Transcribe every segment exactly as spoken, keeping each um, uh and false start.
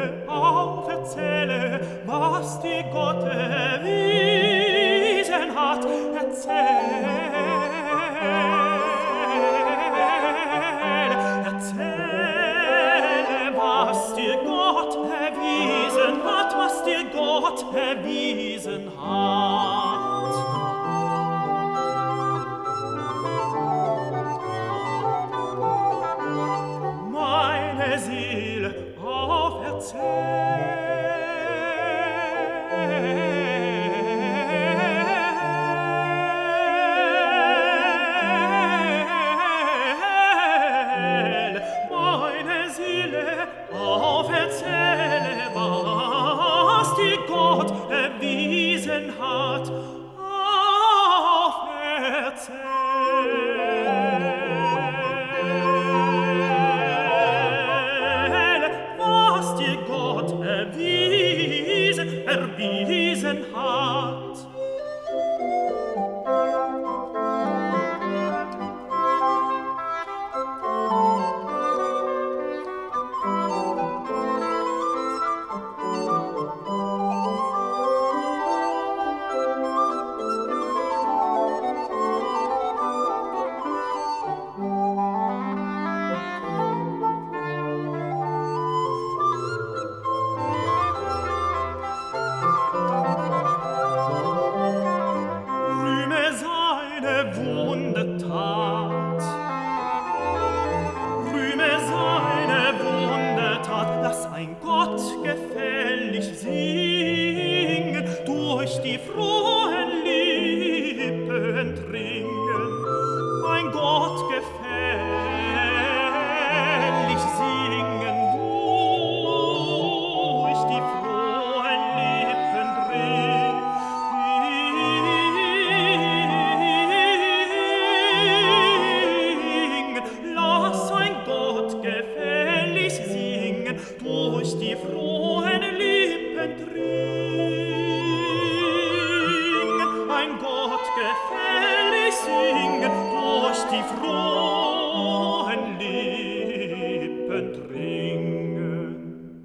Seele auferzähle, was dir Gott erwiesen hat. Erzähle, erzähle, was dir Gott erwiesen hat, was dir Gott erwiesen hat. Meine Seele auferzähle, meine Seele auferzähle, was dir Gott erwiesen hat, auferzähle. Erwiesen hat. Wundertat. Rühme seine Wundertat, lass ein Gott gefällig singen, durch die frohen Lippen dringen. Ein Gott gefällig singen, durch die frohen Lippen dringen. Durch die frohen Lippen dringen, ein Gott gefällig singen, durch die frohen Lippen dringen.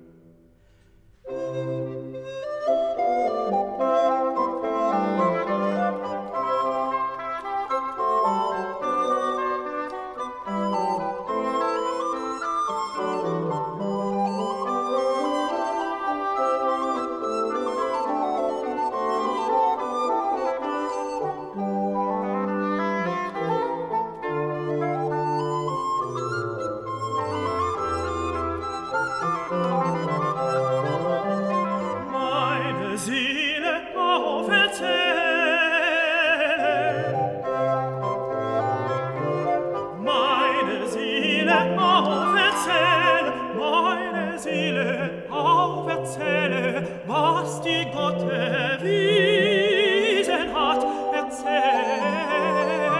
Meine Seele auferzähle, meine Seele auferzähle, meine Seele auferzähle, was dir Gott erwiesen hat, erzähle,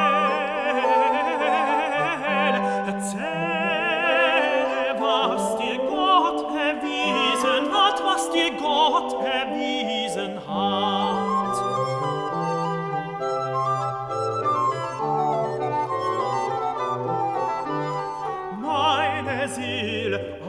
erzähle, was dir Gott erwiesen hat, was dir Gott erwiesen hat. Meine Seele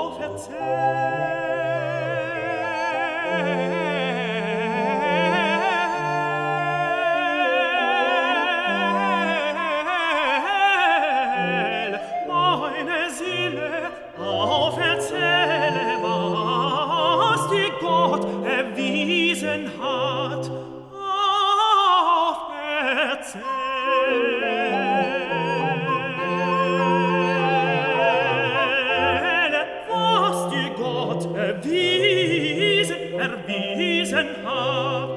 auferzähle, meine Seele auferzähle, was dir Gott erwiesen hat, auferzähle, was dir Gott erwiesen, erwiesen hat.